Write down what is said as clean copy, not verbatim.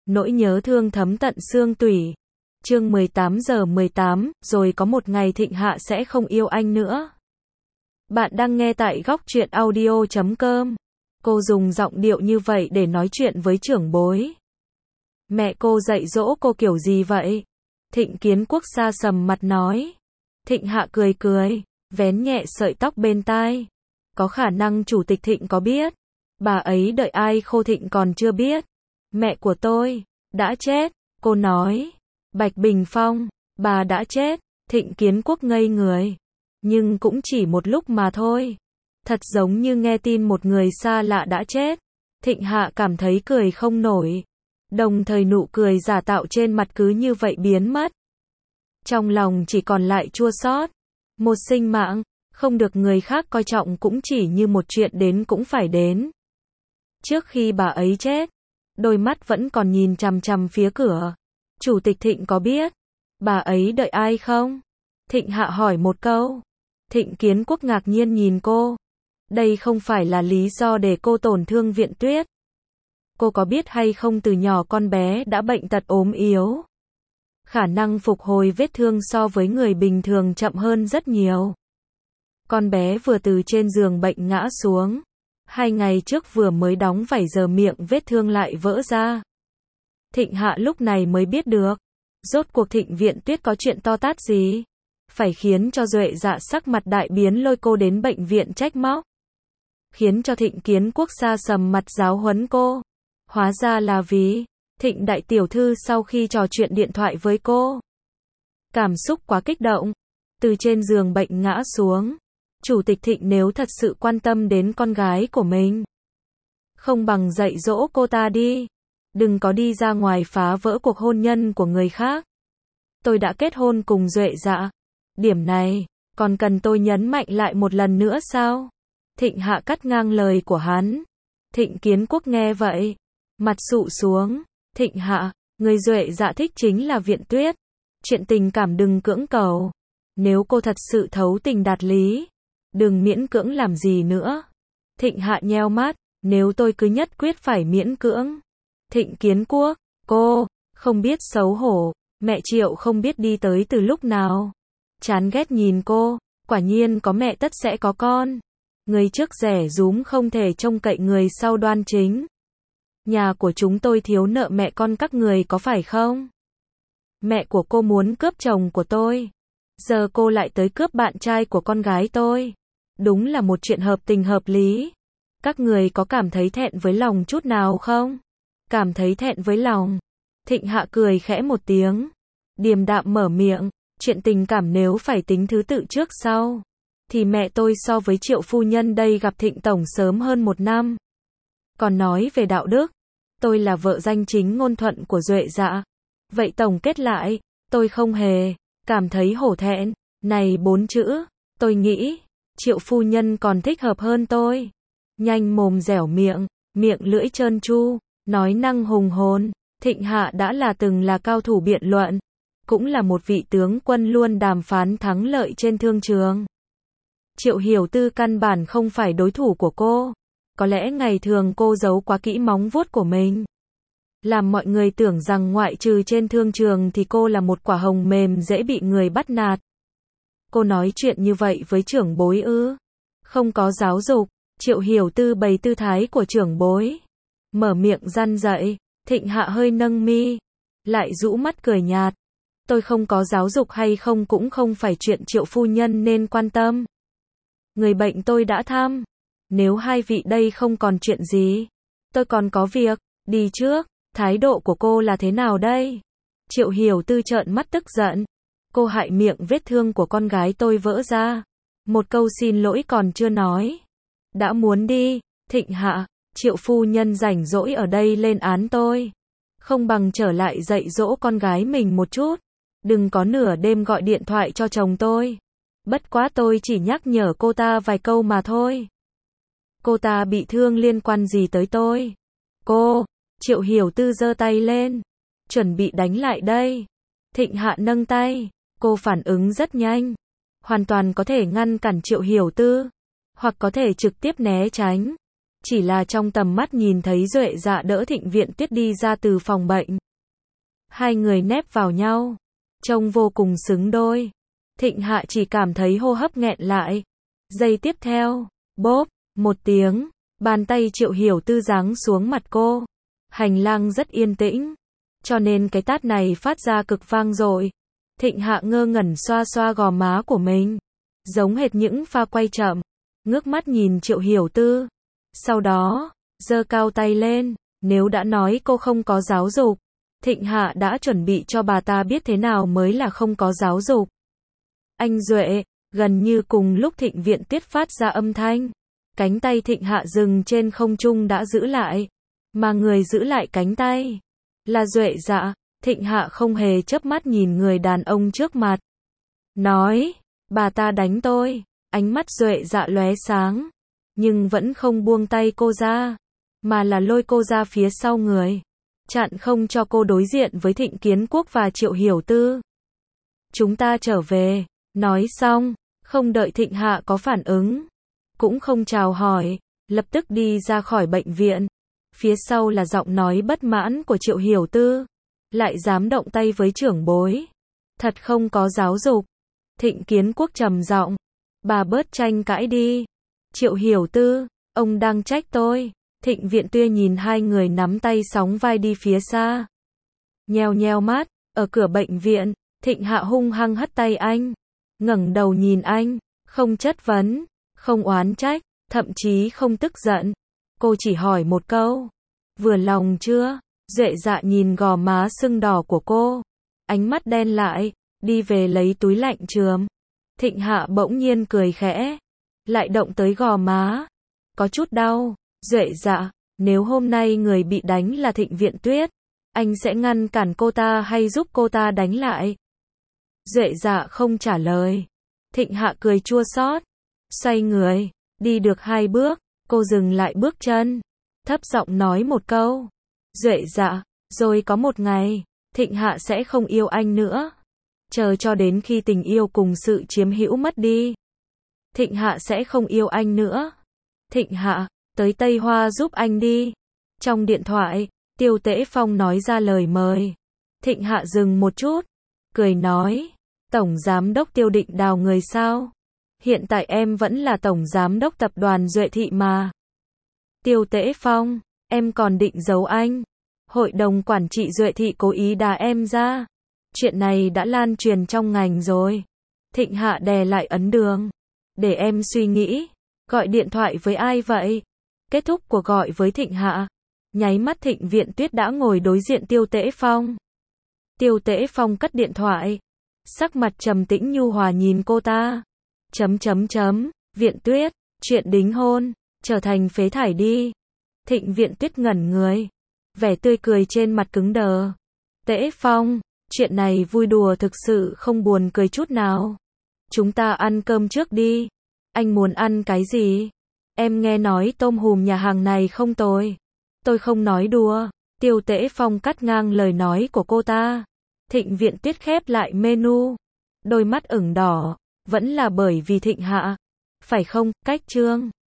Nỗi nhớ thương thấm tận xương tủy. Chương 18:18, rồi có một ngày Thịnh Hạ sẽ không yêu anh nữa. Bạn đang nghe tại góc truyện audio.com. Cô dùng giọng điệu như vậy để nói chuyện với trưởng bối. Mẹ cô dạy dỗ cô kiểu gì vậy? Thịnh Kiến Quốc sa sầm mặt nói. Thịnh Hạ cười cười, vén nhẹ sợi tóc bên tai. Có khả năng Chủ tịch Thịnh có biết. Bà ấy đợi ai khô Thịnh còn chưa biết. Mẹ của tôi đã chết, cô nói. Bạch Bình Phong, bà đã chết. Thịnh Kiến Quốc ngây người. Nhưng cũng chỉ một lúc mà thôi. Thật giống như nghe tin một người xa lạ đã chết. Thịnh Hạ cảm thấy cười không nổi. Đồng thời nụ cười giả tạo trên mặt cứ như vậy biến mất. Trong lòng chỉ còn lại chua xót. Một sinh mạng, không được người khác coi trọng cũng chỉ như một chuyện đến cũng phải đến. Trước khi bà ấy chết, đôi mắt vẫn còn nhìn chằm chằm phía cửa. Chủ tịch Thịnh có biết bà ấy đợi ai không? Thịnh Hạ hỏi một câu. Thịnh Kiến Quốc ngạc nhiên nhìn cô. Đây không phải là lý do để cô tổn thương Viện Tuyết. Cô có biết hay không từ nhỏ con bé đã bệnh tật ốm yếu. Khả năng phục hồi vết thương so với người bình thường chậm hơn rất nhiều. Con bé vừa từ trên giường bệnh ngã xuống. 2 ngày trước vừa mới đóng vảy giờ miệng vết thương lại vỡ ra. Thịnh Hạ lúc này mới biết được. Rốt cuộc Thịnh Viện Tuyết có chuyện to tát gì? Phải khiến cho Duệ Dạ sắc mặt đại biến lôi cô đến bệnh viện trách móc. Khiến cho Thịnh Kiến Quốc sa sầm mặt giáo huấn cô. Hóa ra là vì Thịnh đại tiểu thư sau khi trò chuyện điện thoại với cô. Cảm xúc quá kích động. Từ trên giường bệnh ngã xuống. Chủ tịch Thịnh nếu thật sự quan tâm đến con gái của mình. Không bằng dạy dỗ cô ta đi. Đừng có đi ra ngoài phá vỡ cuộc hôn nhân của người khác. Tôi đã kết hôn cùng Duệ Dạ. Điểm này, còn cần tôi nhấn mạnh lại một lần nữa sao? Thịnh Hạ cắt ngang lời của hắn. Thịnh Kiến Quốc nghe vậy. Mặt sụ xuống. Thịnh Hạ, người Duệ Dạ thích chính là Viện Tuyết. Chuyện tình cảm đừng cưỡng cầu. Nếu cô thật sự thấu tình đạt lý, đừng miễn cưỡng làm gì nữa. Thịnh Hạ nheo mắt. Nếu tôi cứ nhất quyết phải miễn cưỡng. Thịnh Kiến Quốc, cô, không biết xấu hổ. Mẹ Triệu không biết đi tới từ lúc nào. Chán ghét nhìn cô. Quả nhiên có mẹ tất sẽ có con. Người trước rẻ rúm không thể trông cậy người sau đoan chính. Nhà của chúng tôi thiếu nợ mẹ con các người có phải không? Mẹ của cô muốn cướp chồng của tôi. Giờ cô lại tới cướp bạn trai của con gái tôi. Đúng là một chuyện hợp tình hợp lý. Các người có cảm thấy thẹn với lòng chút nào không? Cảm thấy thẹn với lòng. Thịnh Hạ cười khẽ một tiếng. Điềm đạm mở miệng. Chuyện tình cảm nếu phải tính thứ tự trước sau. Thì mẹ tôi so với Triệu phu nhân đây gặp Thịnh tổng sớm hơn 1 năm. Còn nói về đạo đức. Tôi là vợ danh chính ngôn thuận của Duệ Dạ. Vậy tổng kết lại. Tôi không hề cảm thấy hổ thẹn. Này 4 chữ. Tôi nghĩ. Triệu phu nhân còn thích hợp hơn tôi. Nhanh mồm dẻo miệng. Miệng lưỡi trơn tru. Nói năng hùng hồn. Thịnh Hạ đã từng là cao thủ biện luận. Cũng là một vị tướng quân luôn đàm phán thắng lợi trên thương trường. Triệu Hiểu Tư căn bản không phải đối thủ của cô. Có lẽ ngày thường cô giấu quá kỹ móng vuốt của mình. Làm mọi người tưởng rằng ngoại trừ trên thương trường thì cô là một quả hồng mềm dễ bị người bắt nạt. Cô nói chuyện như vậy với trưởng bối ư? Không có giáo dục. Triệu Hiểu Tư bày tư thái của trưởng bối. Mở miệng răn dạy. Thịnh Hạ hơi nâng mi. Lại rũ mắt cười nhạt. Tôi không có giáo dục hay không cũng không phải chuyện Triệu phu nhân nên quan tâm. Người bệnh tôi đã thăm. Nếu hai vị đây không còn chuyện gì, tôi còn có việc, đi trước. Thái độ của cô là thế nào đây? Triệu Hiểu Tư trợn mắt tức giận. Cô hại miệng vết thương của con gái tôi vỡ ra. Một câu xin lỗi còn chưa nói. Đã muốn đi. Thịnh Hạ, Triệu phu nhân rảnh rỗi ở đây lên án tôi. Không bằng trở lại dạy dỗ con gái mình một chút. Đừng có nửa đêm gọi điện thoại cho chồng tôi. Bất quá tôi chỉ nhắc nhở cô ta vài câu mà thôi. Cô ta bị thương liên quan gì tới tôi? Cô, Triệu Hiểu Tư giơ tay lên. Chuẩn bị đánh lại đây. Thịnh Hạ nâng tay. Cô phản ứng rất nhanh. Hoàn toàn có thể ngăn cản Triệu Hiểu Tư. Hoặc có thể trực tiếp né tránh. Chỉ là trong tầm mắt nhìn thấy Duệ Dạ đỡ Thịnh Viện Tuyết đi ra từ phòng bệnh. Hai người nép vào nhau, trông vô cùng xứng đôi. Thịnh Hạ chỉ cảm thấy hô hấp nghẹn lại. Giây tiếp theo, bốp, một tiếng, bàn tay Triệu Hiểu Tư giáng xuống mặt cô. Hành lang rất yên tĩnh, cho nên cái tát này phát ra cực vang dội. Thịnh Hạ ngơ ngẩn xoa xoa gò má của mình, giống hệt những pha quay chậm, ngước mắt nhìn Triệu Hiểu Tư. Sau đó, giơ cao tay lên, nếu đã nói cô không có giáo dục, Thịnh Hạ đã chuẩn bị cho bà ta biết thế nào mới là không có giáo dục. Anh Duệ, gần như cùng lúc Thịnh Viện Tuyết phát ra âm thanh, cánh tay Thịnh Hạ dừng trên không trung đã giữ lại, mà người giữ lại cánh tay là Duệ Dạ. Thịnh Hạ không hề chớp mắt nhìn người đàn ông trước mặt. Nói, bà ta đánh tôi. Ánh mắt Duệ Dạ lóe sáng, nhưng vẫn không buông tay cô ra, mà là lôi cô ra phía sau người, chặn không cho cô đối diện với Thịnh Kiến Quốc và Triệu Hiểu Tư. Chúng ta trở về. Nói xong, không đợi Thịnh Hạ có phản ứng, cũng không chào hỏi, lập tức đi ra khỏi bệnh viện. Phía sau là giọng nói bất mãn của Triệu Hiểu Tư. Lại dám động tay với trưởng bối. Thật không có giáo dục. Thịnh Kiến Quốc trầm giọng. Bà bớt tranh cãi đi. Triệu Hiểu Tư, ông đang trách tôi. Thịnh Viện Tuyết nhìn hai người nắm tay sóng vai đi phía xa. Nheo nheo mắt, ở cửa bệnh viện, Thịnh Hạ hung hăng hất tay anh. Ngẩng đầu nhìn anh, không chất vấn, không oán trách, thậm chí không tức giận. Cô chỉ hỏi một câu. Vừa lòng chưa? Duệ Dạ nhìn gò má sưng đỏ của cô, ánh mắt đen lại, đi về lấy túi lạnh chườm. Thịnh Hạ bỗng nhiên cười khẽ, lại động tới gò má. Có chút đau. Duệ Dạ, nếu hôm nay người bị đánh là Thịnh Viện Tuyết, anh sẽ ngăn cản cô ta hay giúp cô ta đánh lại? Duệ Dạ không trả lời. Thịnh Hạ cười chua xót, xoay người, đi được 2 bước, cô dừng lại bước chân, thấp giọng nói một câu. Duệ Dạ, rồi có một ngày, Thịnh Hạ sẽ không yêu anh nữa. Chờ cho đến khi tình yêu cùng sự chiếm hữu mất đi, Thịnh Hạ sẽ không yêu anh nữa. Thịnh Hạ, tới Tây Hoa giúp anh đi. Trong điện thoại, Tiêu Tễ Phong nói ra lời mời. Thịnh Hạ dừng một chút, cười nói, Tổng Giám đốc Tiêu định đào người sao? Hiện tại em vẫn là Tổng Giám đốc tập đoàn Duệ Thị mà. Tiêu Tễ Phong, em còn định giấu anh. Hội đồng quản trị Duệ Thị cố ý đá em ra. Chuyện này đã lan truyền trong ngành rồi. Thịnh Hạ đè lại ấn đường. Để em suy nghĩ. Gọi điện thoại với ai vậy? Kết thúc cuộc gọi với Thịnh Hạ. Nháy mắt Thịnh Viện Tuyết đã ngồi đối diện Tiêu Tễ Phong. Tiêu Tễ Phong cất điện thoại. Sắc mặt trầm tĩnh nhu hòa nhìn cô ta. Viện Tuyết, chuyện đính hôn, trở thành phế thải đi. Thịnh Viện Tuyết ngẩn người. Vẻ tươi cười trên mặt cứng đờ. Tễ Phong, chuyện này vui đùa thực sự không buồn cười chút nào. Chúng ta ăn cơm trước đi. Anh muốn ăn cái gì? Em nghe nói tôm hùm nhà hàng này không tồi. Tôi không nói đùa. Tiêu Tễ Phong cắt ngang lời nói của cô ta. Thịnh Viện Tuyết khép lại menu. Đôi mắt ửng đỏ. Vẫn là bởi vì Thịnh Hạ. Phải không? Cách chương